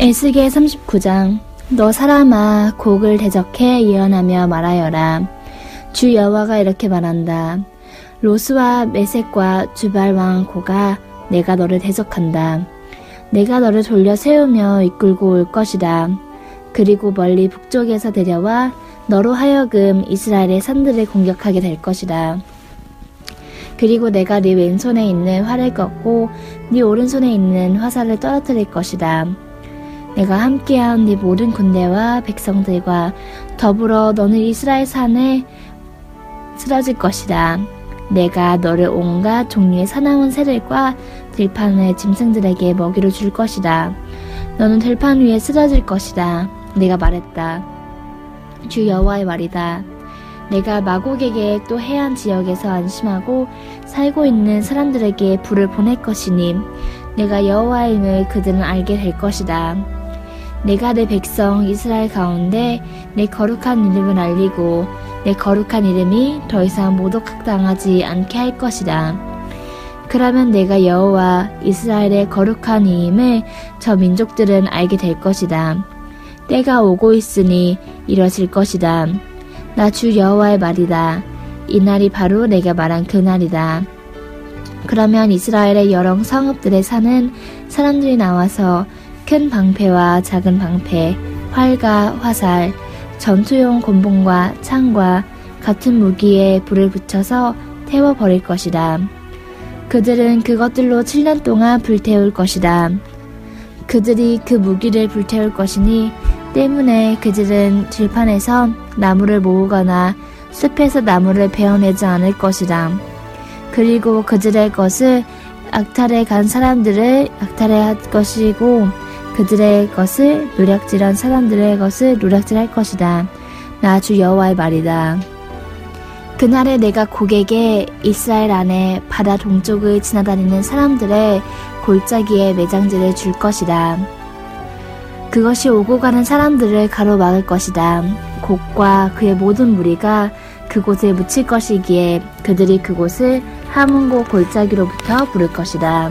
에스겔 39장. 너 사람아, 곡을 대적해 예언하며 말하여라. 주 여호와가 이렇게 말한다. 로스와 메섹과 두발 왕 고가 내가 너를 대적한다. 내가 너를 돌려 세우며 이끌고 올 것이다. 그리고 멀리 북쪽에서 데려와 너로 하여금 이스라엘의 산들을 공격하게 될 것이다. 그리고 내가 네 왼손에 있는 활을 꺾고 네 오른손에 있는 화살을 떨어뜨릴 것이다. 내가 함께한 네 모든 군대와 백성들과 더불어 너는 이스라엘 산에 쓰러질 것이다. 내가 너를 온갖 종류의 사나운 새들과 들판의 짐승들에게 먹이를 줄 것이다. 너는 들판 위에 쓰러질 것이다. 내가 말했다. 주 여호와의 말이다. 내가 마곡에게 또 해안 지역에서 안심하고 살고 있는 사람들에게 불을 보낼 것이니 내가 여호와임을 그들은 알게 될 것이다. 내가 내 백성 이스라엘 가운데 내 거룩한 이름을 알리고 내 거룩한 이름이 더 이상 모독당하지 않게 할 것이다. 그러면 내가 여호와 이스라엘의 거룩한 이임을 저 민족들은 알게 될 것이다. 때가 오고 있으니 이뤄질 것이다. 나 주 여호와의 말이다. 이날이 바로 내가 말한 그날이다. 그러면 이스라엘의 여러 성읍들에 사는 사람들이 나와서 큰 방패와 작은 방패, 활과 화살, 전투용 곤봉과 창과 같은 무기에 불을 붙여서 태워버릴 것이다. 그들은 그것들로 7년 동안 불태울 것이다. 그들이 그 무기를 불태울 것이니 때문에 그들은 들판에서 나무를 모으거나 숲에서 나무를 베어내지 않을 것이다. 그리고 그들의 것을 악탈해 간 사람들을 악탈할 것이고 그들의 것을 노략질한 사람들의 것을 노략질할 것이다. 나 주 여호와의 말이다. 그날에 내가 곡에게 이스라엘 안에 바다 동쪽을 지나다니는 사람들의 골짜기에 매장지를 줄 것이다. 그것이 오고 가는 사람들을 가로막을 것이다. 곡과 그의 모든 무리가 그곳에 묻힐 것이기에 그들이 그곳을 하문고 골짜기로부터 부를 것이다.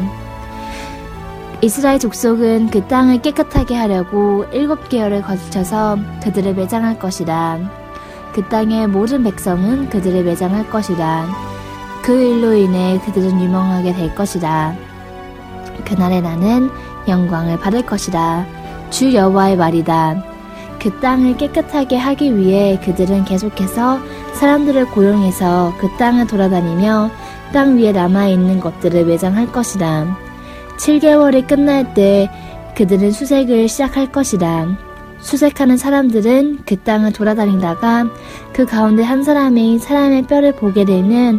이스라엘 족속은 그 땅을 깨끗하게 하려고 7개월을 거쳐서 그들을 매장할 것이다. 그 땅의 모든 백성은 그들을 매장할 것이다. 그 일로 인해 그들은 유명하게 될 것이다. 그날에 나는 영광을 받을 것이다. 주 여호와의 말이다. 그 땅을 깨끗하게 하기 위해 그들은 계속해서 사람들을 고용해서 그 땅을 돌아다니며 땅 위에 남아있는 것들을 매장할 것이다. 7개월이 끝날 때 그들은 수색을 시작할 것이다. 수색하는 사람들은 그 땅을 돌아다니다가 그 가운데 한 사람이 사람의 뼈를 보게 되면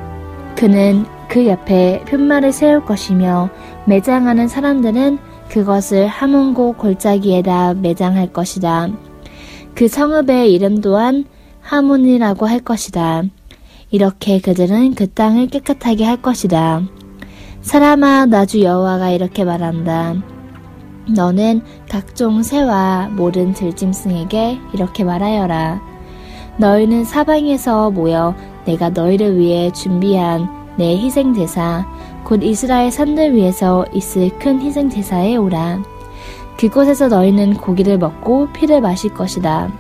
그는 그 옆에 푯말을 세울 것이며 매장하는 사람들은 그것을 하문고 골짜기에다 매장할 것이다. 그 성읍의 이름 또한 하문이라고 할 것이다. 이렇게 그들은 그 땅을 깨끗하게 할 것이다. 사람아, 나 주 여호와가 이렇게 말한다. 너는 각종 새와 모든 들짐승에게 이렇게 말하여라. 너희는 사방에서 모여 내가 너희를 위해 준비한 내 희생제사, 곧 이스라엘 산들 위에서 있을 큰 희생제사에 오라. 그곳에서 너희는 고기를 먹고 피를 마실 것이다.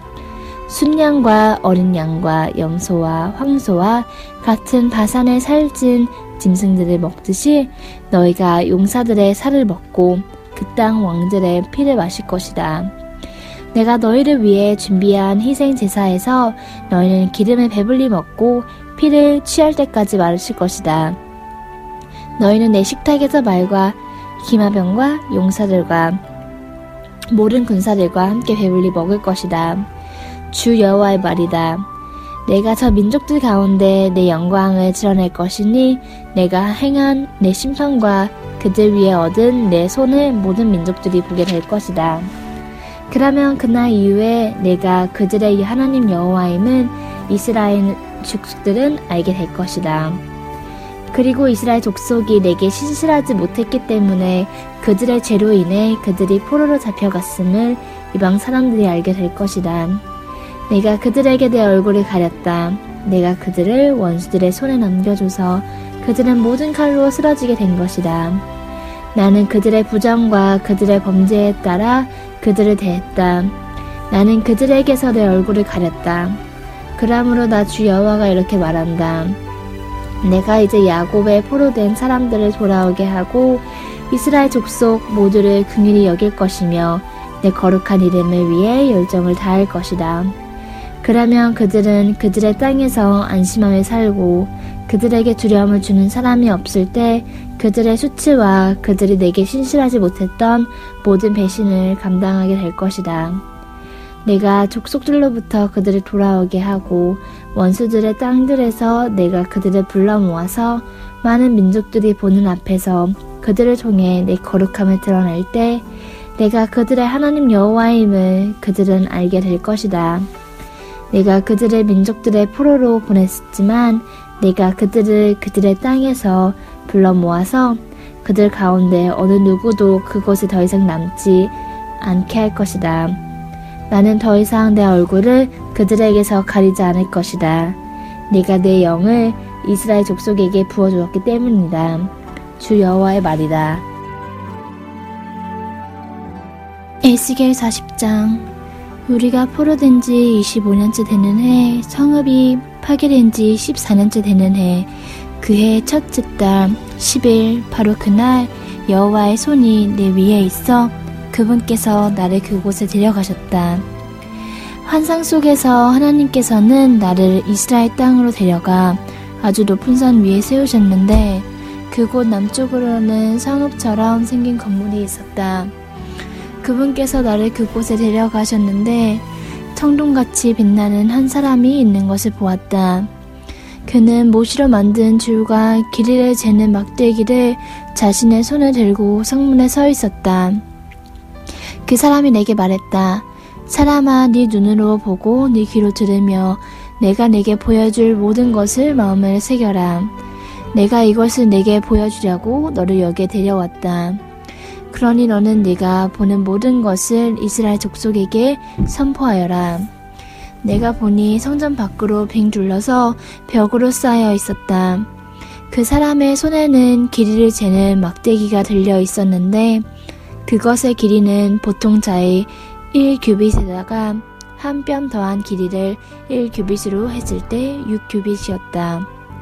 순양과 어린 양과 염소와 황소와 같은 바산에 살찐 짐승들을 먹듯이 너희가 용사들의 살을 먹고 그 땅 왕들의 피를 마실 것이다. 내가 너희를 위해 준비한 희생 제사에서 너희는 기름을 배불리 먹고 피를 취할 때까지 마실 것이다. 너희는 내 식탁에서 말과 기마병과 용사들과 모든 군사들과 함께 배불리 먹을 것이다. 주 여호와의 말이다. 내가 저 민족들 가운데 내 영광을 드러낼 것이니 내가 행한 내 심판과 그들 위에 얻은 내 손을 모든 민족들이 보게 될 것이다. 그러면 그날 이후에 내가 그들의 하나님 여호와임을 이스라엘 족속들은 알게 될 것이다. 그리고 이스라엘 족속이 내게 신실하지 못했기 때문에 그들의 죄로 인해 그들이 포로로 잡혀갔음을 이방 사람들이 알게 될 것이다. 내가 그들에게 내 얼굴을 가렸다. 내가 그들을 원수들의 손에 넘겨줘서 그들은 모든 칼로 쓰러지게 된 것이다. 나는 그들의 부정과 그들의 범죄에 따라 그들을 대했다. 나는 그들에게서 내 얼굴을 가렸다. 그러므로 나 주 여호와가 이렇게 말한다. 내가 이제 야곱의 포로된 사람들을 돌아오게 하고 이스라엘 족속 모두를 긍휼히 여길 것이며 내 거룩한 이름을 위해 열정을 다할 것이다. 그러면 그들은 그들의 땅에서 안심하며 살고 그들에게 두려움을 주는 사람이 없을 때 그들의 수치와 그들이 내게 신실하지 못했던 모든 배신을 감당하게 될 것이다. 내가 족속들로부터 그들을 돌아오게 하고 원수들의 땅들에서 내가 그들을 불러 모아서 많은 민족들이 보는 앞에서 그들을 통해 내 거룩함을 드러낼 때 내가 그들의 하나님 여호와임을 그들은 알게 될 것이다. 내가 그들을 민족들의 포로로 보냈지만 내가 그들을 그들의 땅에서 불러 모아서 그들 가운데 어느 누구도 그곳에 더 이상 남지 않게 할 것이다. 나는 더 이상 내 얼굴을 그들에게서 가리지 않을 것이다. 내가 내 영을 이스라엘 족속에게 부어주었기 때문이다. 주 여호와의 말이다. 에스겔 40장. 우리가 포로된 지 25년째 되는 해, 성읍이 파괴된 지 14년째 되는 해, 그해 첫째 달 10일 바로 그날 여호와의 손이 내 위에 있어 그분께서 나를 그곳에 데려가셨다. 환상 속에서 하나님께서는 나를 이스라엘 땅으로 데려가 아주 높은 산 위에 세우셨는데 그곳 남쪽으로는 성읍처럼 생긴 건물이 있었다. 그분께서 나를 그곳에 데려가셨는데 청동같이 빛나는 한 사람이 있는 것을 보았다. 그는 못으로 만든 줄과 길이를 재는 막대기를 자신의 손에 들고 성문에 서 있었다. 그 사람이 내게 말했다. 사람아, 네 눈으로 보고 네 귀로 들으며 내가 내게 보여줄 모든 것을 마음에 새겨라. 내가 이것을 내게 보여주려고 너를 여기에 데려왔다. 그러니 너는 네가 보는 모든 것을 이스라엘 족속에게 선포하여라. 내가 보니 성전 밖으로 빙 둘러서 벽으로 쌓여 있었다. 그 사람의 손에는 길이를 재는 막대기가 들려 있었는데 그것의 길이는 보통 자의 1규빗에다가 한 뼘 더한 길이를 1규빗으로 했을 때 6규빗이었다.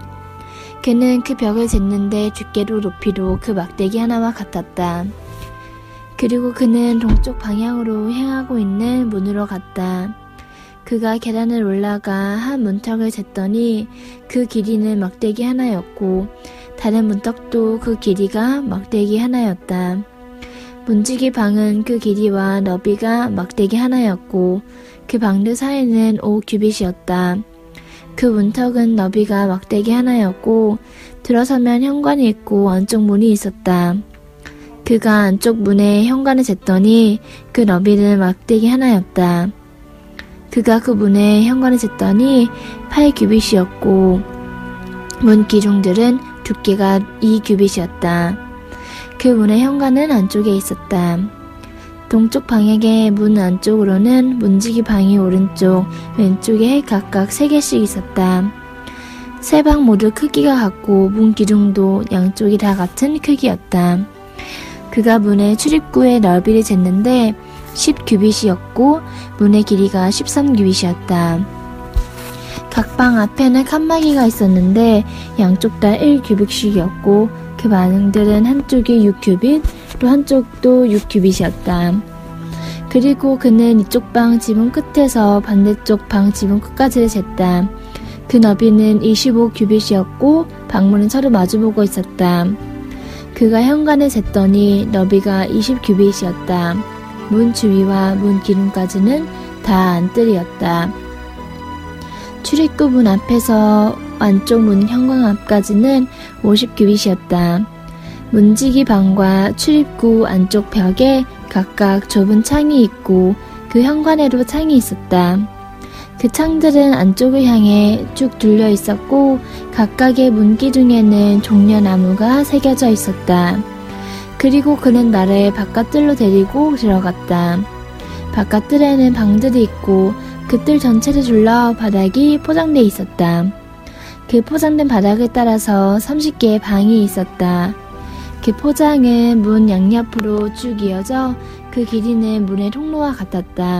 그는 그 벽을 쟀는데 두께로 높이도 그 막대기 하나와 같았다. 그리고 그는 동쪽 방향으로 향하고 있는 문으로 갔다. 그가 계단을 올라가 한 문턱을 쟀더니 그 길이는 막대기 하나였고 다른 문턱도 그 길이가 막대기 하나였다. 문지기 방은 그 길이와 너비가 막대기 하나였고 그 방들 사이는 5규빗이었다. 그 문턱은 너비가 막대기 하나였고 들어서면 현관이 있고 안쪽 문이 있었다. 그가 안쪽 문에 현관을 쟀더니 그 너비는 막대기 하나였다. 그가 그 문에 현관을 쟀더니 8규빗이었고 문 기둥들은 두께가 2규빗이었다. 그 문의 현관은 안쪽에 있었다. 동쪽 방향의 문 안쪽으로는 문지기 방이 오른쪽, 왼쪽에 각각 3개씩 있었다. 세 방 모두 크기가 같고 문 기둥도 양쪽이 다 같은 크기였다. 그가 문의 출입구의 넓이를 쟀는데 10규빗이었고 문의 길이가 13규빗이었다. 각 방 앞에는 칸막이가 있었는데 양쪽 다 1규빗씩이었고 그 방들은 한쪽이 6규빗, 또 한쪽도 6규빗이었다. 그리고 그는 이쪽 방 지붕 끝에서 반대쪽 방 지붕 끝까지를 쟀다. 그 너비는 25규빗이었고 방문은 서로 마주보고 있었다. 그가 현관을 쟀더니 너비가 20규빗이었다. 문 주위와 문 기둥까지는 다 안뜰이었다. 출입구 문 앞에서 안쪽 문 현관 앞까지는 50규빗이었다. 문지기 방과 출입구 안쪽 벽에 각각 좁은 창이 있고 그 현관에도 창이 있었다. 그 창들은 안쪽을 향해 쭉 둘려 있었고 각각의 문기둥에는 종려나무가 새겨져 있었다. 그리고 그는 나를 바깥뜰로 데리고 들어갔다. 바깥뜰에는 방들이 있고 그 뜰 전체를 둘러 바닥이 포장돼 있었다. 그 포장된 바닥을 따라서 30개의 방이 있었다. 그 포장은 문 양옆으로 쭉 이어져 그 길이는 문의 통로와 같았다.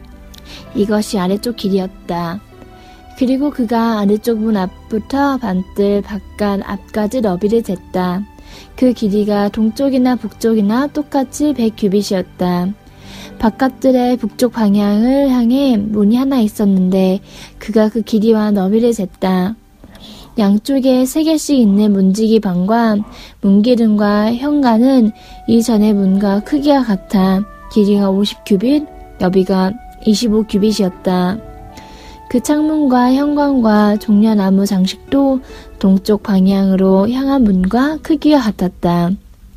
이것이 아래쪽 길이었다. 그리고 그가 아래쪽 문 앞부터 반뜰 바깥 앞까지 너비를 쟀다. 그 길이가 동쪽이나 북쪽이나 똑같이 100규빗이었다. 바깥뜰의 북쪽 방향을 향해 문이 하나 있었는데 그가 그 길이와 너비를 쟀다. 양쪽에 3개씩 있는 문지기 방과 문기둥과 현관은 이전의 문과 크기가 같아 길이가 50규빗, 너비가 25규빗이었다. 그 창문과 현관과 종려나무 장식도 동쪽 방향으로 향한 문과 크기가 같았다.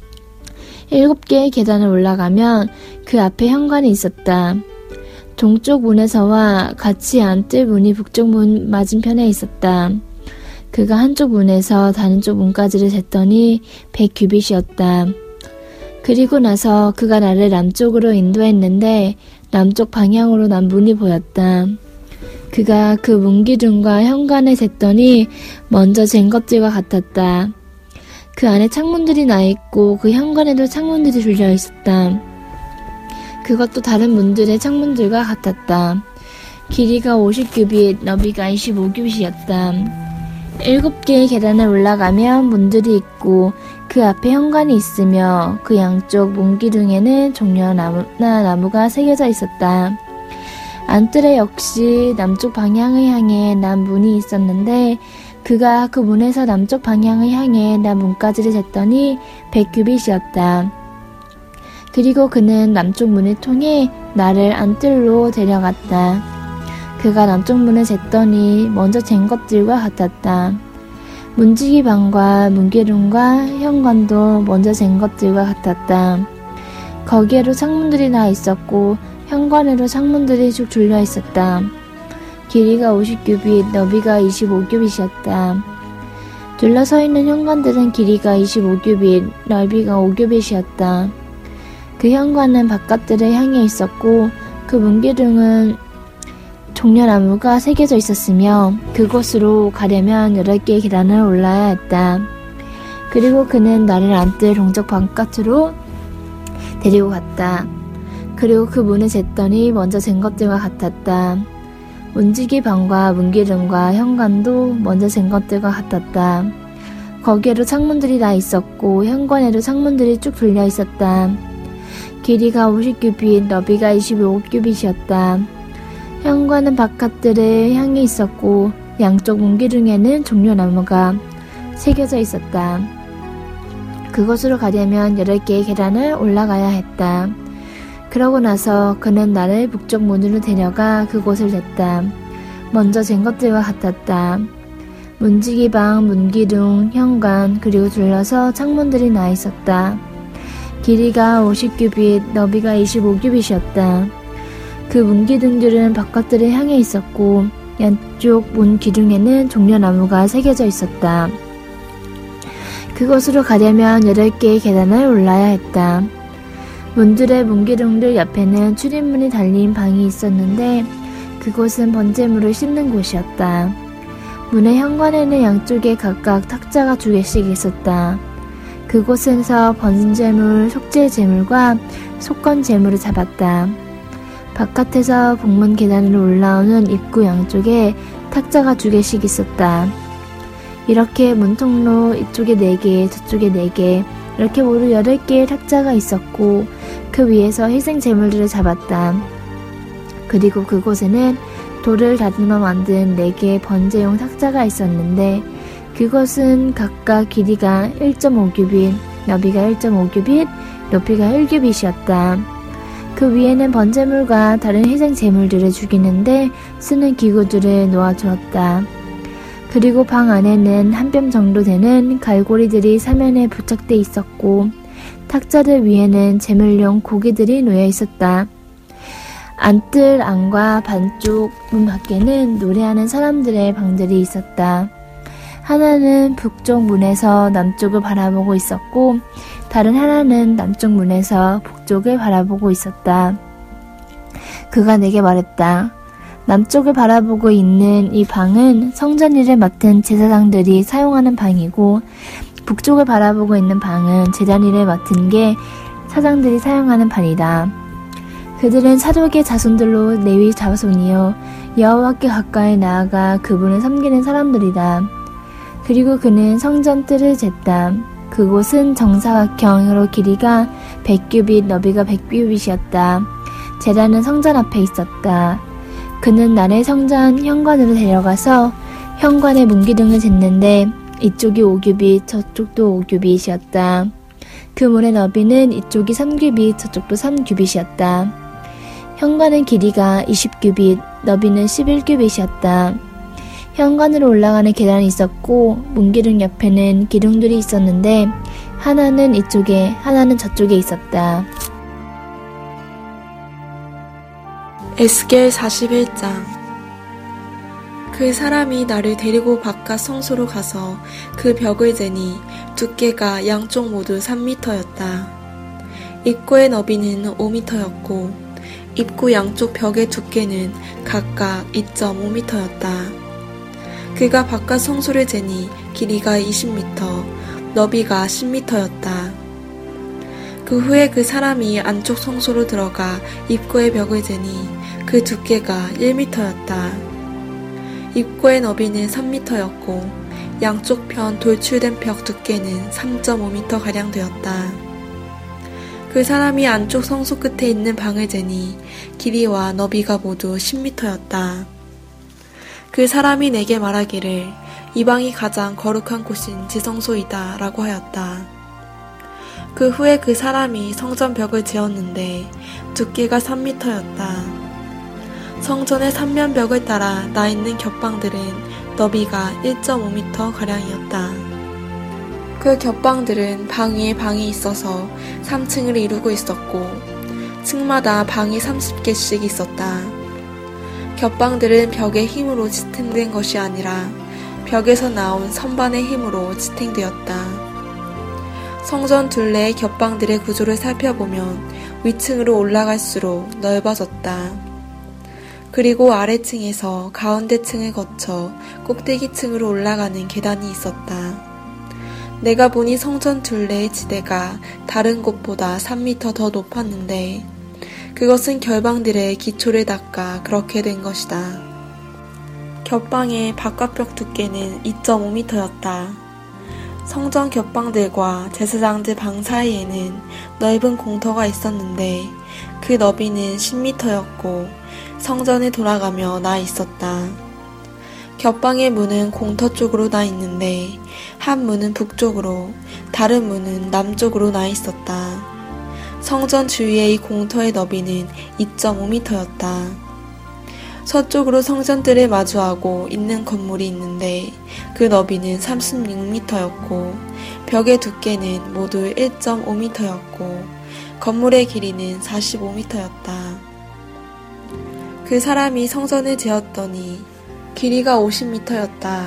7개의 계단을 올라가면 그 앞에 현관이 있었다. 동쪽 문에서와 같이 안뜰 문이 북쪽 문 맞은편에 있었다. 그가 한쪽 문에서 다른 쪽 문까지를 쟀더니 100규빗이었다. 그리고 나서 그가 나를 남쪽으로 인도했는데 남쪽 방향으로 난 문이 보였다. 그가 그 문기둥과 현관을 쟀더니 먼저 잰 것들과 같았다. 그 안에 창문들이 나 있고 그 현관에도 창문들이 둘려 있었다. 그것도 다른 문들의 창문들과 같았다. 길이가 50규빗, 너비가 25규빗이었다. 7개의 계단을 올라가면 문들이 있고 그 앞에 현관이 있으며 그 양쪽 문기둥에는 종려나무나 나무가 새겨져 있었다. 안뜰에 역시 남쪽 방향을 향해 난 문이 있었는데 그가 그 문에서 남쪽 방향을 향해 난 문까지를 쟀더니 100규빗이었다. 그리고 그는 남쪽 문을 통해 나를 안뜰로 데려갔다. 그가 남쪽 문을 쟀더니 먼저 잰 것들과 같았다. 문지기 방과 문기둥과 현관도 먼저 잰 것들과 같았다. 거기에도 창문들이 나 있었고 현관에도 창문들이 쭉 둘려 있었다. 길이가 50규빗, 너비가 25규빗이었다. 둘러서 있는 현관들은 길이가 25규빗, 넓이가 5규빗이었다. 그 현관은 바깥들을 향해 있었고 그 문기둥은 종려나무가 새겨져 있었으며 그곳으로 가려면 8개의 계단을 올라야 했다. 그리고 그는 나를 안뜰 동쪽 바깥으로 데리고 갔다. 그리고 그 문을 쟀더니 먼저 잰 것들과 같았다. 문지기 방과 문기둥과 현관도 먼저 잰 것들과 같았다. 거기에도 창문들이 나 있었고 현관에도 창문들이 쭉 둘려 있었다. 길이가 50규빗, 너비가 25규빗이었다. 현관은 바깥들을 향해 있었고 양쪽 문기둥에는 종려나무가 새겨져 있었다. 그곳으로 가려면 8개의 계단을 올라가야 했다. 그러고 나서 그는 나를 북쪽 문으로 데려가 그곳을 쟀다. 먼저 잰 것들과 같았다. 문지기방, 문기둥, 현관, 그리고 둘러서 창문들이 나 있었다. 길이가 50규빗, 너비가 25규빗이었다. 그 문기둥들은 바깥들을 향해 있었고 양쪽 문 기둥에는 종려나무가 새겨져 있었다. 그곳으로 가려면 8개의 계단을 올라야 했다. 문들의 문기둥들 옆에는 출입문이 달린 방이 있었는데 그곳은 번제물을 씻는 곳이었다. 문의 현관에는 양쪽에 각각 탁자가 2개씩 있었다. 그곳에서 번제물, 속죄제물과 속건제물을 잡았다. 바깥에서 북문 계단으로 올라오는 입구 양쪽에 탁자가 2개씩 있었다. 이렇게 문통로 이쪽에 4개, 저쪽에 4개, 이렇게 모두 8개의 탁자가 있었고 그 위에서 희생제물들을 잡았다. 그리고 그곳에는 돌을 다듬어 만든 4개의 번제용 탁자가 있었는데 그것은 각각 길이가 1.5규빗, 너비가 1.5규빗, 높이가 1규빗이었다. 그 위에는 번제물과 다른 희생제물들을 죽이는데 쓰는 기구들을 놓아두었다. 그리고 방 안에는 한 뼘 정도 되는 갈고리들이 사면에 부착돼 있었고 탁자들 위에는 제물용 고기들이 놓여 있었다. 안뜰 안과 반쪽 문 밖에는 노래하는 사람들의 방들이 있었다. 하나는 북쪽 문에서 남쪽을 바라보고 있었고 다른 하나는 남쪽 문에서 북쪽을 바라보고 있었다. 그가 내게 말했다. 남쪽을 바라보고 있는 이 방은 성전 일을 맡은 제사장들이 사용하는 방이고 북쪽을 바라보고 있는 방은 제자리를 맡은 게 사장들이 사용하는 판이다. 그들은 사독의 자손들로 레위 자손이요 여호와께 가까이 나아가 그분을 섬기는 사람들이다. 그리고 그는 성전 뜰을 쟀다. 그곳은 정사각형으로 길이가 100규빗, 너비가 100규빗이었다. 제단은 성전 앞에 있었다. 그는 나를 성전 현관으로 데려가서 현관의 문기둥을 쟀는데 이쪽이 5규빗, 저쪽도 5규빗이었다. 그 문의 너비는 이쪽이 3규빗, 저쪽도 3규빗이었다. 현관은 길이가 20규빗, 너비는 11규빗이었다. 현관으로 올라가는 계단이 있었고 문기둥 옆에는 기둥들이 있었는데 하나는 이쪽에 하나는 저쪽에 있었다. 에스겔 41장. 그 사람이 나를 데리고 바깥 성소로 가서 그 벽을 재니 두께가 양쪽 모두 3미터였다. 입구의 너비는 5미터였고 입구 양쪽 벽의 두께는 각각 2.5미터였다. 그가 바깥 성소를 재니 길이가 20미터, 너비가 10미터였다. 그 후에 그 사람이 안쪽 성소로 들어가 입구의 벽을 재니 그 두께가 1미터였다. 입구의 너비는 3미터였고 양쪽 편 돌출된 벽 두께는 3.5미터가량 되었다. 그 사람이 안쪽 성소 끝에 있는 방을 재니 길이와 너비가 모두 10미터였다. 그 사람이 내게 말하기를 이 방이 가장 거룩한 곳인 지성소이다 라고 하였다. 그 후에 그 사람이 성전 벽을 지었는데 두께가 3미터였다. 성전의 3면벽을 따라 나 있는 겹방들은 너비가 1.5미터 가량이었다. 그 겹방들은 방 위에 방이 있어서 3층을 이루고 있었고 층마다 방이 30개씩 있었다. 겹방들은 벽의 힘으로 지탱된 것이 아니라 벽에서 나온 선반의 힘으로 지탱되었다. 성전 둘레의 겹방들의 구조를 살펴보면 위층으로 올라갈수록 넓어졌다. 그리고 아래층에서 가운데 층을 거쳐 꼭대기층으로 올라가는 계단이 있었다. 내가 보니 성전 둘레의 지대가 다른 곳보다 3미터 더 높았는데 그것은 결방들의 기초를 닦아 그렇게 된 것이다. 겹방의 바깥벽 두께는 2.5미터였다. 성전 겹방들과 제사장들 방 사이에는 넓은 공터가 있었는데 그 너비는 10미터였고 성전에 돌아가며 나 있었다. 겹방의 문은 공터 쪽으로 나 있는데 한 문은 북쪽으로 다른 문은 남쪽으로 나 있었다. 성전 주위의 이 공터의 너비는 2.5미터였다. 서쪽으로 성전들을 마주하고 있는 건물이 있는데 그 너비는 36미터였고 벽의 두께는 모두 1.5미터였고 건물의 길이는 45미터였다. 그 사람이 성전을 재었더니 길이가 50미터였다.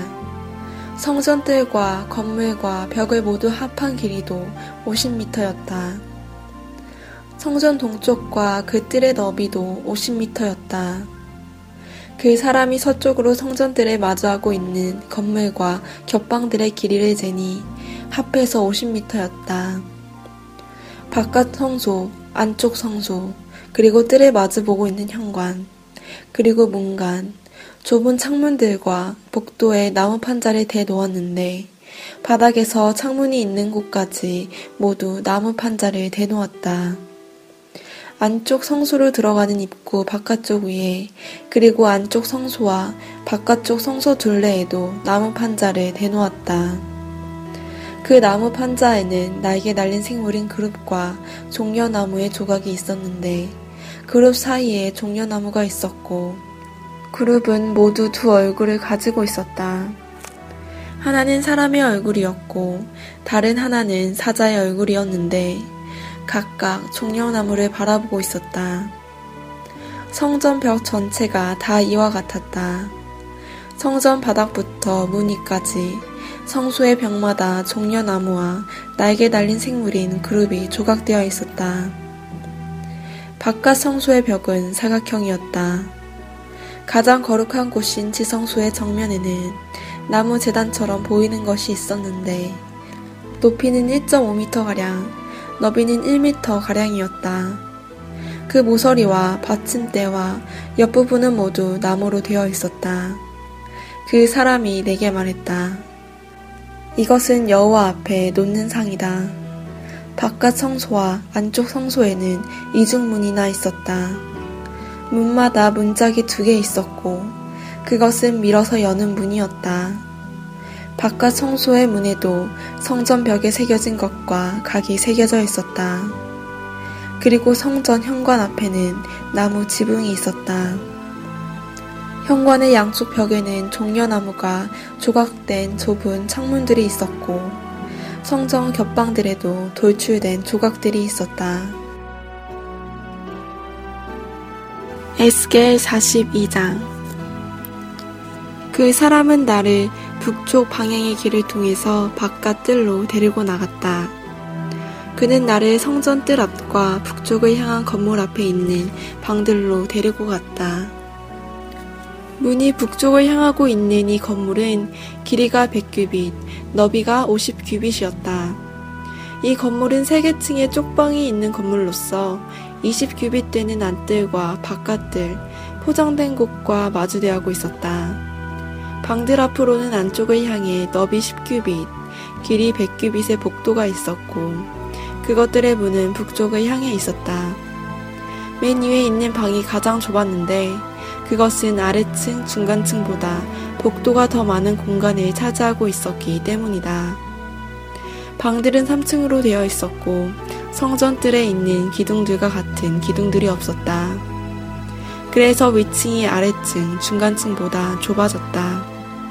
성전뜰과 건물과 벽을 모두 합한 길이도 50미터였다. 성전 동쪽과 그 뜰의 너비도 50미터였다. 그 사람이 서쪽으로 성전들을 마주하고 있는 건물과 겹방들의 길이를 재니 합해서 50미터였다. 바깥 성소, 안쪽 성소, 그리고 뜰을 마주보고 있는 현관, 그리고 문간, 좁은 창문들과 복도에 나무 판자를 대놓았는데 바닥에서 창문이 있는 곳까지 모두 나무 판자를 대놓았다. 안쪽 성소로 들어가는 입구 바깥쪽 위에 그리고 안쪽 성소와 바깥쪽 성소 둘레에도 나무 판자를 대놓았다. 그 나무 판자에는 날개 달린 생물인 그룹과 종려나무의 조각이 있었는데 그룹 사이에 종려나무가 있었고 그룹은 모두 두 얼굴을 가지고 있었다. 하나는 사람의 얼굴이었고 다른 하나는 사자의 얼굴이었는데 각각 종려나무를 바라보고 있었다. 성전 벽 전체가 다 이와 같았다. 성전 바닥부터 문 위까지 성소의 벽마다 종려나무와 날개 달린 생물인 그룹이 조각되어 있었다. 바깥 성소의 벽은 사각형이었다. 가장 거룩한 곳인 지성소의 정면에는 나무 제단처럼 보이는 것이 있었는데 높이는 1.5m가량, 너비는 1m가량이었다. 그 모서리와 받침대와 옆부분은 모두 나무로 되어 있었다. 그 사람이 내게 말했다. 이것은 여호와 앞에 놓는 상이다. 바깥 성소와 안쪽 성소에는 이중문이나 있었다. 문마다 문짝이 2개 있었고 그것은 밀어서 여는 문이었다. 바깥 성소의 문에도 성전 벽에 새겨진 것과 각이 새겨져 있었다. 그리고 성전 현관 앞에는 나무 지붕이 있었다. 현관의 양쪽 벽에는 종려나무가 조각된 좁은 창문들이 있었고 성전 겹방들에도 돌출된 조각들이 있었다. 에스겔 42장. 그 사람은 나를 북쪽 방향의 길을 통해서 바깥 뜰로 데리고 나갔다. 그는 나를 성전 뜰 앞과 북쪽을 향한 건물 앞에 있는 방들로 데리고 갔다. 문이 북쪽을 향하고 있는 이 건물은 길이가 100규빗, 너비가 50규빗이었다. 이 건물은 3개층의 쪽방이 있는 건물로서 20규빗 되는 안뜰과 바깥뜰, 포장된 곳과 마주대하고 있었다. 방들 앞으로는 안쪽을 향해 너비 10규빗, 길이 100규빗의 복도가 있었고 그것들의 문은 북쪽을 향해 있었다. 맨 위에 있는 방이 가장 좁았는데 그것은 아래층, 중간층보다 복도가 더 많은 공간을 차지하고 있었기 때문이다. 방들은 3층으로 되어 있었고 성전뜰에 있는 기둥들과 같은 기둥들이 없었다. 그래서 위층이 아래층, 중간층보다 좁아졌다.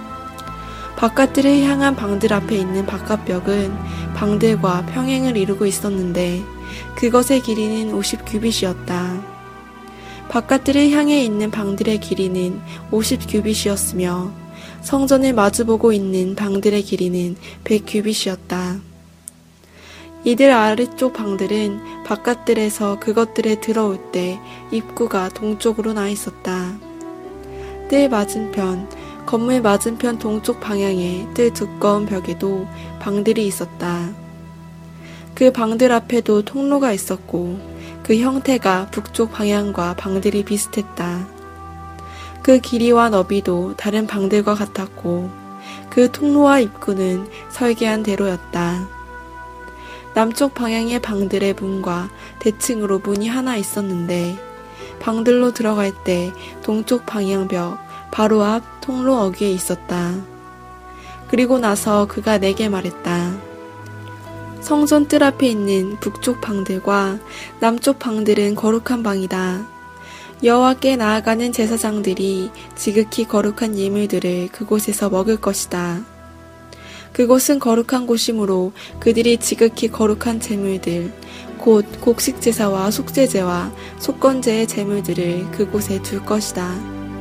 바깥뜰을 향한 방들 앞에 있는 바깥벽은 방들과 평행을 이루고 있었는데 그것의 길이는 50규빗이었다. 바깥뜰을 향해 있는 방들의 길이는 50규빗이었으며 성전을 마주보고 있는 방들의 길이는 100규빗이었다. 이들 아래쪽 방들은 바깥뜰에서 그것들에 들어올 때 입구가 동쪽으로 나 있었다. 뜰 맞은편, 건물 맞은편 동쪽 방향의 뜰 두꺼운 벽에도 방들이 있었다. 그 방들 앞에도 통로가 있었고 그 형태가 북쪽 방향과 방들이 비슷했다. 그 길이와 너비도 다른 방들과 같았고 그 통로와 입구는 설계한 대로였다. 남쪽 방향의 방들의 문과 대칭으로 문이 하나 있었는데 방들로 들어갈 때 동쪽 방향벽 바로 앞 통로 어귀에 있었다. 그리고 나서 그가 내게 말했다. 성전 뜰 앞에 있는 북쪽 방들과 남쪽 방들은 거룩한 방이다. 여호와께 나아가는 제사장들이 지극히 거룩한 예물들을 그곳에서 먹을 것이다. 그곳은 거룩한 곳이므로 그들이 지극히 거룩한 제물들, 곧 곡식제사와 속죄제와 속건제의 제물들을 그곳에 둘 것이다.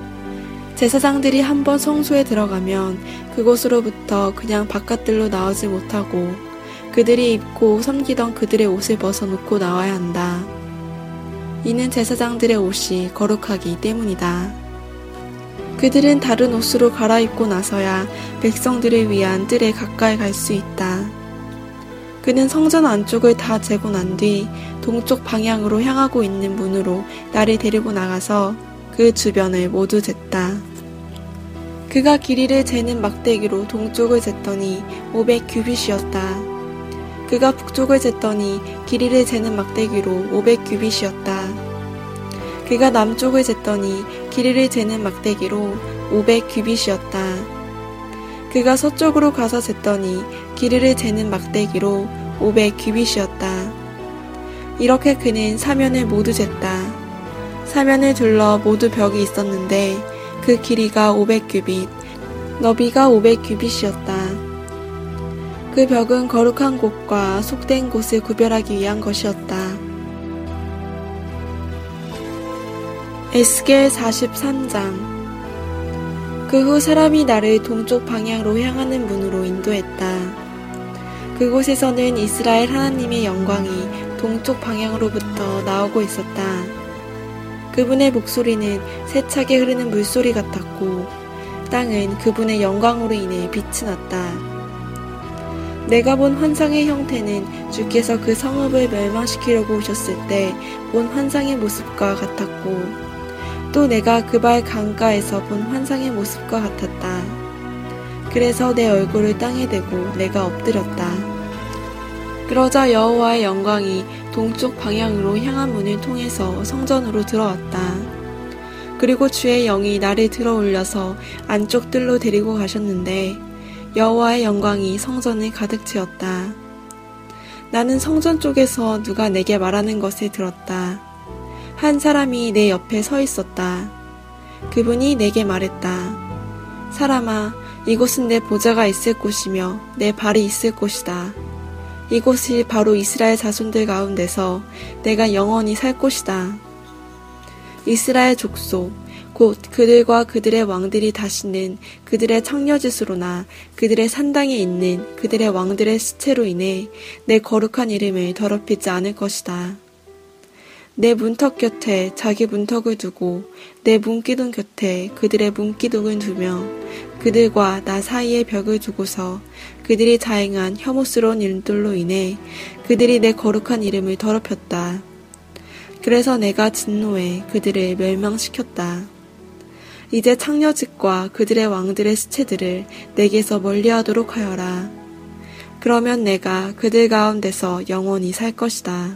제사장들이 한번 성소에 들어가면 그곳으로부터 그냥 바깥들로 나오지 못하고 그들이 입고 섬기던 그들의 옷을 벗어놓고 나와야 한다. 이는 제사장들의 옷이 거룩하기 때문이다. 그들은 다른 옷으로 갈아입고 나서야 백성들을 위한 뜰에 가까이 갈 수 있다. 그는 성전 안쪽을 다 재고 난 뒤 동쪽 방향으로 향하고 있는 문으로 나를 데리고 나가서 그 주변을 모두 쟀다. 그가 길이를 재는 막대기로 동쪽을 쟀더니 500규빗이었다. 그가 북쪽을 쟀더니 길이를 재는 막대기로 500규빗이었다. 그가 남쪽을 쟀더니 길이를 재는 막대기로 500규빗이었다. 그가 서쪽으로 가서 쟀더니 길이를 재는 막대기로 500규빗이었다. 이렇게 그는 사면을 모두 쟀다. 사면을 둘러 모두 벽이 있었는데 그 길이가 500규빗, 너비가 500규빗이었다. 그 벽은 거룩한 곳과 속된 곳을 구별하기 위한 것이었다. 에스겔 43장. 그 후 사람이 나를 동쪽 방향으로 향하는 문으로 인도했다. 그곳에서는 이스라엘 하나님의 영광이 동쪽 방향으로부터 나오고 있었다. 그분의 목소리는 세차게 흐르는 물소리 같았고 땅은 그분의 영광으로 인해 빛이 났다. 내가 본 환상의 형태는 주께서 그 성읍을 멸망시키려고 오셨을 때 본 환상의 모습과 같았고 또 내가 그발 강가에서 본 환상의 모습과 같았다. 그래서 내 얼굴을 땅에 대고 내가 엎드렸다. 그러자 여호와의 영광이 동쪽 방향으로 향한 문을 통해서 성전으로 들어왔다. 그리고 주의 영이 나를 들어올려서 안쪽 뜰로 데리고 가셨는데 여호와의 영광이 성전을 가득 채웠다. 나는 성전 쪽에서 누가 내게 말하는 것을 들었다. 한 사람이 내 옆에 서 있었다. 그분이 내게 말했다. 사람아, 이곳은 내 보좌가 있을 곳이며 내 발이 있을 곳이다. 이곳이 바로 이스라엘 자손들 가운데서 내가 영원히 살 곳이다. 이스라엘 족속, 곧 그들과 그들의 왕들이 다시는 그들의 창녀짓으로나 그들의 산당에 있는 그들의 왕들의 시체로 인해 내 거룩한 이름을 더럽히지 않을 것이다. 내 문턱 곁에 자기 문턱을 두고 내 문기둥 곁에 그들의 문기둥을 두며 그들과 나 사이에 벽을 두고서 그들이 자행한 혐오스러운 일들로 인해 그들이 내 거룩한 이름을 더럽혔다. 그래서 내가 진노해 그들을 멸망시켰다. 이제 창녀짓과 그들의 왕들의 시체들을 내게서 멀리하도록 하여라. 그러면 내가 그들 가운데서 영원히 살 것이다.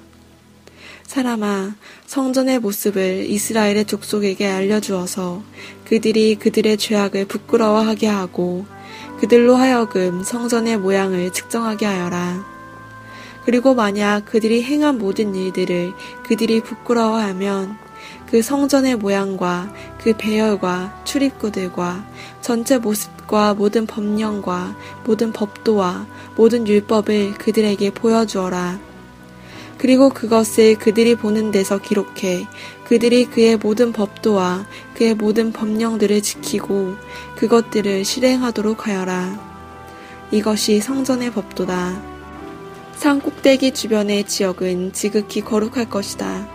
사람아, 성전의 모습을 이스라엘의 족속에게 알려주어서 그들이 그들의 죄악을 부끄러워하게 하고 그들로 하여금 성전의 모양을 측정하게 하여라. 그리고 만약 그들이 행한 모든 일들을 그들이 부끄러워하면 그 성전의 모양과 그 배열과 출입구들과 전체 모습과 모든 법령과 모든 법도와 모든 율법을 그들에게 보여주어라. 그리고 그것을 그들이 보는 데서 기록해 그들이 그의 모든 법도와 그의 모든 법령들을 지키고 그것들을 실행하도록 하여라. 이것이 성전의 법도다. 산 꼭대기 주변의 지역은 지극히 거룩할 것이다.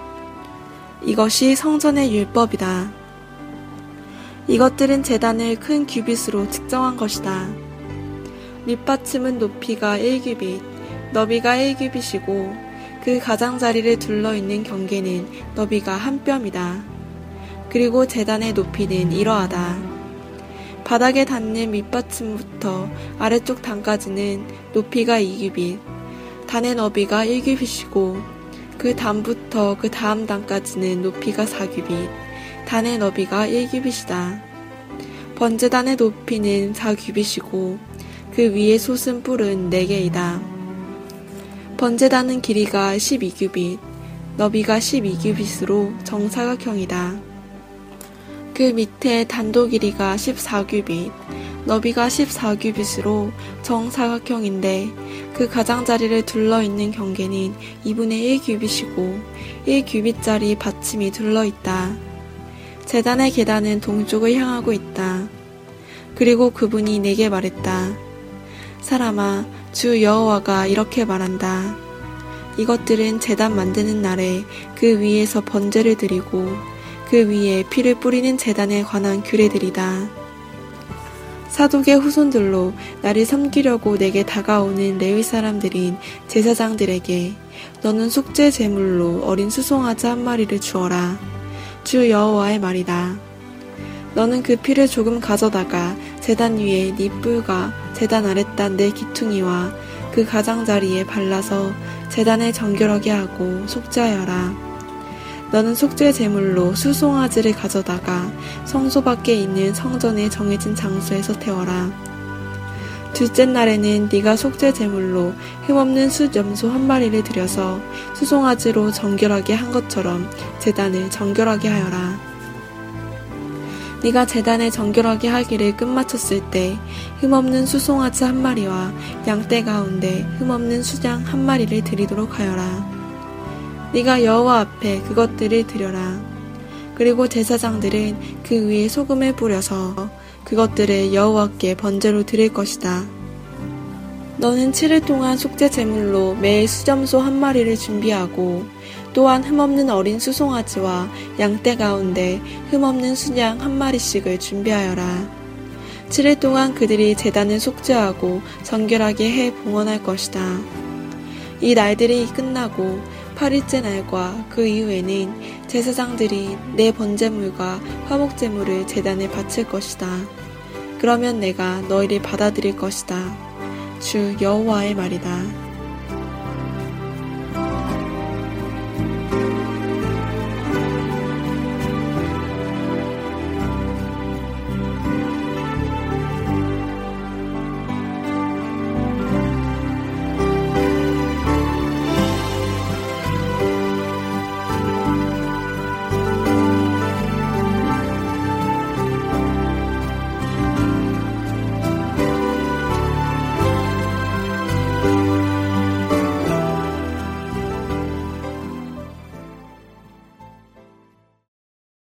이것이 성전의 율법이다. 이것들은 제단을 큰 규빗으로 측정한 것이다. 밑받침은 높이가 1규빗, 너비가 1규빗이고 그 가장자리를 둘러있는 경계는 너비가 한 뼘이다. 그리고 제단의 높이는 이러하다. 바닥에 닿는 밑받침부터 아래쪽 단까지는 높이가 2규빗, 단의 너비가 1규빗이고 그 단부터 그 다음 단까지는 높이가 4규빗, 단의 너비가 1규빗이다. 번제단의 높이는 4규빗이고 그 위에 솟은 뿔은 4개이다. 번제단은 길이가 12규빗, 너비가 12규빗으로 정사각형이다. 그 밑에 단도 길이가 14규빗, 너비가 14규빗으로 정사각형인데 그 가장자리를 둘러있는 경계는 2분의 1규빗이고 1규빗짜리 받침이 둘러있다. 제단의 계단은 동쪽을 향하고 있다. 그리고 그분이 내게 말했다. 사람아, 주 여호와가 이렇게 말한다. 이것들은 제단 만드는 날에 그 위에서 번제를 드리고 그 위에 피를 뿌리는 제단에 관한 규례들이다. 사독의 후손들로 나를 섬기려고 내게 다가오는 레위 사람들인 제사장들에게 너는 속죄 제물로 어린 수송아지 한 마리를 주어라. 주 여호와의 말이다. 너는 그 피를 조금 가져다가 제단 위에 네 뿔과 제단 아랫단 네 기퉁이와 그 가장자리에 발라서 제단을 정결하게 하고 속죄하여라. 너는 속죄 제물로 수송아지를 가져다가 성소 밖에 있는 성전의 정해진 장소에서 태워라. 둘째 날에는 네가 속죄 제물로 흠없는 숫염소 한 마리를 들여서 수송아지로 정결하게 한 것처럼 제단을 정결하게 하여라. 네가 제단을 정결하게 하기를 끝마쳤을 때 흠없는 수송아지 한 마리와 양떼 가운데 흠없는 수장 한 마리를 드리도록 하여라. 네가 여호와 앞에 그것들을 드려라. 그리고 제사장들은 그 위에 소금을 뿌려서 그것들을 여호와께 번제로 드릴 것이다. 너는 7일 동안 속죄 제물로 매일 수점소 한 마리를 준비하고 또한 흠없는 어린 수송아지와 양떼 가운데 흠없는 수양 한 마리씩을 준비하여라. 7일 동안 그들이 제단을 속죄하고 정결하게 해 봉헌할 것이다. 이 날들이 끝나고 8일째 날과 그 이후에는 제사장들이 내 번제물과 화목제물을 제단에 바칠 것이다. 그러면 내가 너희를 받아들일 것이다. 주 여호와의 말이다.